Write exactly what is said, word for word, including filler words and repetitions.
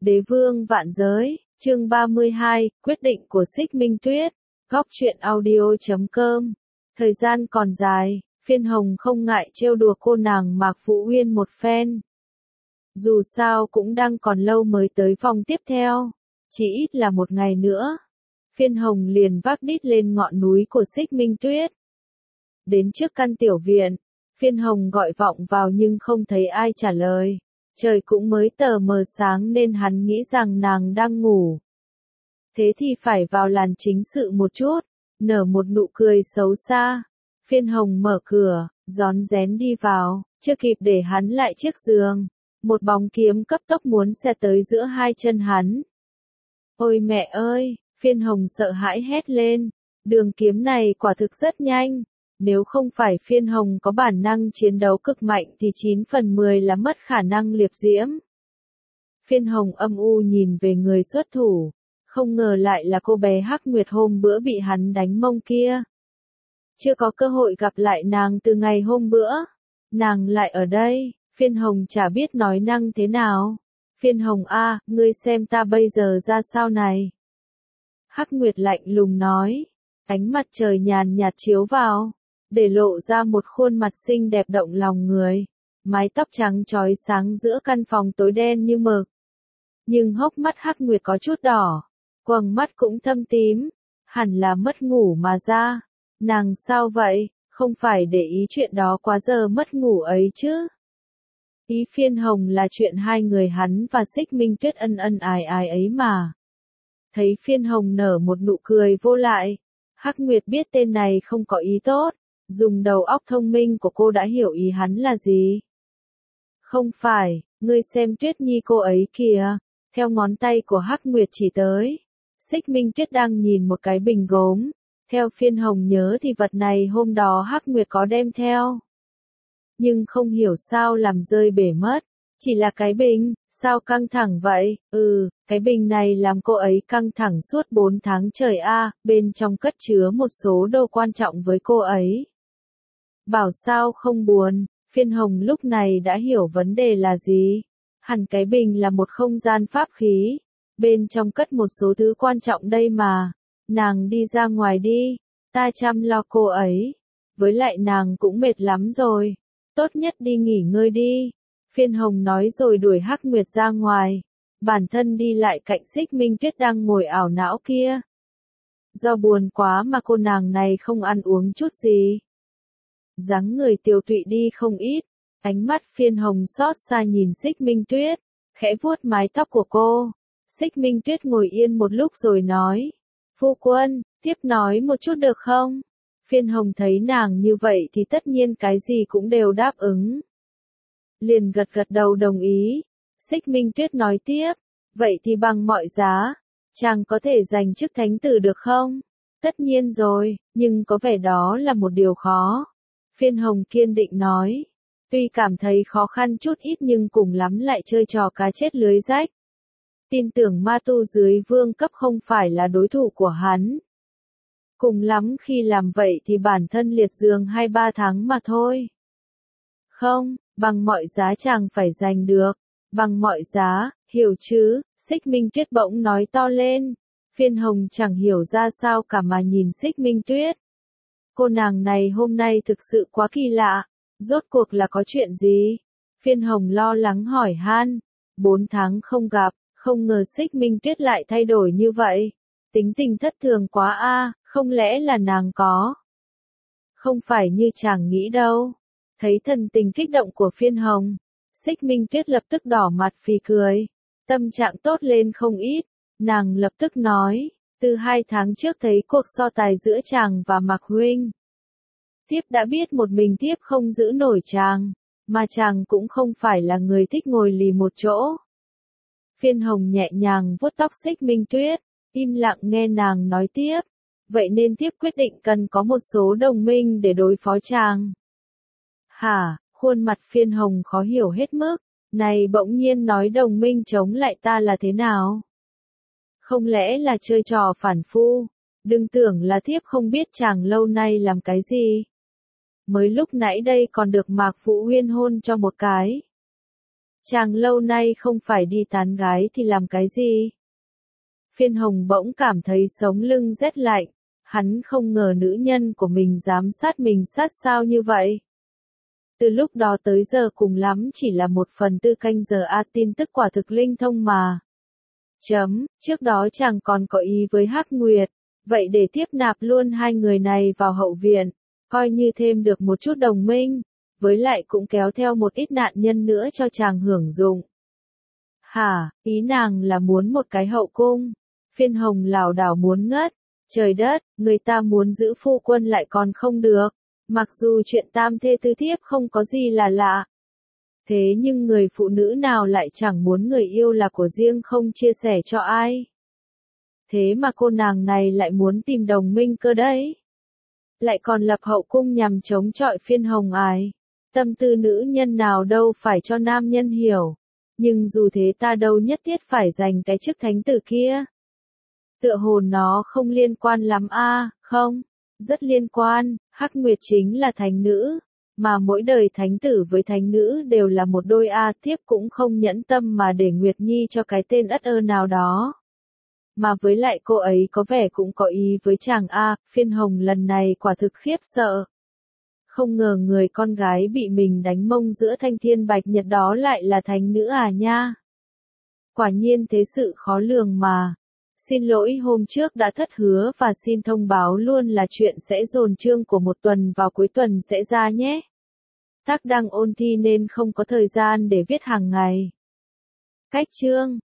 Đế vương vạn giới, chương ba mươi hai, quyết định của Xích Minh Tuyết, góc truyện audio chấm com. Thời gian còn dài, Phiên Hồng không ngại trêu đùa cô nàng Mạc Vũ Uyên một phen. Dù sao cũng đang còn lâu mới tới vòng tiếp theo, chỉ ít là một ngày nữa. Phiên Hồng liền vác đít lên ngọn núi của Xích Minh Tuyết. Đến trước căn tiểu viện, Phiên Hồng gọi vọng vào nhưng không thấy ai trả lời. Trời cũng mới tờ mờ sáng nên hắn nghĩ rằng nàng đang ngủ. Thế thì phải vào làn chính sự một chút, nở một nụ cười xấu xa. Phiên Hồng mở cửa, rón rén đi vào, chưa kịp để hắn lại chiếc giường. Một bóng kiếm cấp tốc muốn xẹt tới giữa hai chân hắn. Ôi mẹ ơi, Phiên Hồng sợ hãi hét lên. Đường kiếm này quả thực rất nhanh. Nếu không phải Phiên Hồng có bản năng chiến đấu cực mạnh thì chín phần mười là mất khả năng liệp diễm. Phiên Hồng âm u nhìn về người xuất thủ. Không ngờ lại là cô bé Hắc Nguyệt hôm bữa bị hắn đánh mông kia. Chưa có cơ hội gặp lại nàng từ ngày hôm bữa. Nàng lại ở đây, Phiên Hồng chả biết nói năng thế nào. Phiên Hồng a, ngươi xem ta bây giờ ra sao này. Hắc Nguyệt lạnh lùng nói. Ánh mặt trời nhàn nhạt chiếu vào, để lộ ra một khuôn mặt xinh đẹp động lòng người. Mái tóc trắng chói sáng giữa căn phòng tối đen như mực. Nhưng hốc mắt Hắc Nguyệt có chút đỏ, quầng mắt cũng thâm tím, hẳn là mất ngủ mà ra. Nàng sao vậy, không phải để ý chuyện đó quá giờ mất ngủ ấy chứ. Ý Phiên Hồng là chuyện hai người hắn và Xích Minh Tuyết ân ân ái ái ấy mà. Thấy Phiên Hồng nở một nụ cười vô lại, Hắc Nguyệt biết tên này không có ý tốt, dùng đầu óc thông minh của cô đã hiểu ý hắn là gì. Không phải, ngươi xem Tuyết Nhi cô ấy kìa, theo ngón tay của Hắc Nguyệt chỉ tới. Xích Minh Tuyết đang nhìn một cái bình gốm, theo Phiên Hồng nhớ thì vật này hôm đó Hắc Nguyệt có đem theo. Nhưng không hiểu sao làm rơi bể mất, chỉ là cái bình, sao căng thẳng vậy, ừ, cái bình này làm cô ấy căng thẳng suốt bốn tháng trời a, bên trong cất chứa một số đồ quan trọng với cô ấy. Bảo sao không buồn, Phiên Hồng lúc này đã hiểu vấn đề là gì. Hẳn cái bình là một không gian pháp khí, bên trong cất một số thứ quan trọng đây mà. Nàng đi ra ngoài đi, ta chăm lo cô ấy. Với lại nàng cũng mệt lắm rồi, tốt nhất đi nghỉ ngơi đi. Phiên Hồng nói rồi đuổi Hắc Nguyệt ra ngoài, bản thân đi lại cạnh Xích Minh Tuyết đang ngồi ảo não kia. Do buồn quá mà cô nàng này không ăn uống chút gì. Dáng người tiều tụy đi không ít, ánh mắt Phiên Hồng xót xa nhìn Xích Minh Tuyết, khẽ vuốt mái tóc của cô. Xích Minh Tuyết ngồi yên một lúc rồi nói, phu quân, tiếp nói một chút được không? Phiên Hồng thấy nàng như vậy thì tất nhiên cái gì cũng đều đáp ứng. Liền gật gật đầu đồng ý. Xích Minh Tuyết nói tiếp, vậy thì bằng mọi giá, chàng có thể giành chức thánh tử được không? Tất nhiên rồi, nhưng có vẻ đó là một điều khó. Phiên Hồng kiên định nói, tuy cảm thấy khó khăn chút ít nhưng cùng lắm lại chơi trò cá chết lưới rách. Tin tưởng ma tu dưới vương cấp không phải là đối thủ của hắn. Cùng lắm khi làm vậy thì bản thân liệt giường hai ba tháng mà thôi. Không, bằng mọi giá chàng phải giành được. Bằng mọi giá, hiểu chứ, Xích Minh Tuyết bỗng nói to lên. Phiên Hồng chẳng hiểu ra sao cả mà nhìn Xích Minh Tuyết. Cô nàng này hôm nay thực sự quá kỳ lạ, rốt cuộc là có chuyện gì? Phiên Hồng lo lắng hỏi han. Bốn tháng không gặp, không ngờ Xích Minh Tuyết lại thay đổi như vậy. Tính tình thất thường quá a, không lẽ là nàng có? Không phải như chàng nghĩ đâu. Thấy thần tình kích động của Phiên Hồng, Xích Minh Tuyết lập tức đỏ mặt phì cười. Tâm trạng tốt lên không ít, nàng lập tức nói, từ hai tháng trước thấy cuộc so tài giữa chàng và Mạc huynh. Thiếp đã biết một mình thiếp không giữ nổi chàng, mà chàng cũng không phải là người thích ngồi lì một chỗ. Phiên Hồng nhẹ nhàng vuốt tóc Xích Minh Tuyết, im lặng nghe nàng nói tiếp, vậy nên thiếp quyết định cần có một số đồng minh để đối phó chàng. Hả, khuôn mặt Phiên Hồng khó hiểu hết mức, này bỗng nhiên nói đồng minh chống lại ta là thế nào? Không lẽ là chơi trò phản phu? Đừng tưởng là thiếp không biết chàng lâu nay làm cái gì. Mới lúc nãy đây còn được Mạc Vũ Uyên hôn cho một cái. Chàng lâu nay không phải đi tán gái thì làm cái gì? Phiên Hồng bỗng cảm thấy sống lưng rét lạnh, hắn không ngờ nữ nhân của mình giám sát mình sát sao như vậy. Từ lúc đó tới giờ cùng lắm chỉ là một phần tư canh giờ a tin tức quả thực linh thông mà. Chấm, trước đó chàng còn có ý với Hắc Nguyệt, vậy để tiếp nạp luôn hai người này vào hậu viện, coi như thêm được một chút đồng minh, với lại cũng kéo theo một ít nạn nhân nữa cho chàng hưởng dụng. Hả, ý nàng là muốn một cái hậu cung? Phiên Hồng lảo đảo muốn ngất, trời đất, người ta muốn giữ phu quân lại còn không được, mặc dù chuyện tam thê tứ thiếp không có gì là lạ. Thế nhưng người phụ nữ nào lại chẳng muốn người yêu là của riêng không chia sẻ cho ai. Thế mà cô nàng này lại muốn tìm đồng minh cơ đấy. Lại còn lập hậu cung nhằm chống chọi Phiên Hồng ái. Tâm tư nữ nhân nào đâu phải cho nam nhân hiểu. Nhưng dù thế ta đâu nhất thiết phải giành cái chức thánh tử kia. Tựa hồ nó không liên quan lắm a, à, không? Rất liên quan, Hắc Nguyệt chính là thánh nữ. Mà mỗi đời thánh tử với thánh nữ đều là một đôi a, thiếp cũng không nhẫn tâm mà để Nguyệt Nhi cho cái tên ất ơ nào đó. Mà với lại cô ấy có vẻ cũng có ý với chàng a, Phiên Hồng lần này quả thực khiếp sợ. Không ngờ người con gái bị mình đánh mông giữa thanh thiên bạch nhật đó lại là thánh nữ à nha. Quả nhiên thế sự khó lường mà. Xin lỗi hôm trước đã thất hứa và xin thông báo luôn là chuyện sẽ dồn chương của một tuần vào cuối tuần sẽ ra nhé. Tác đang ôn thi nên không có thời gian để viết hàng ngày. Cách chương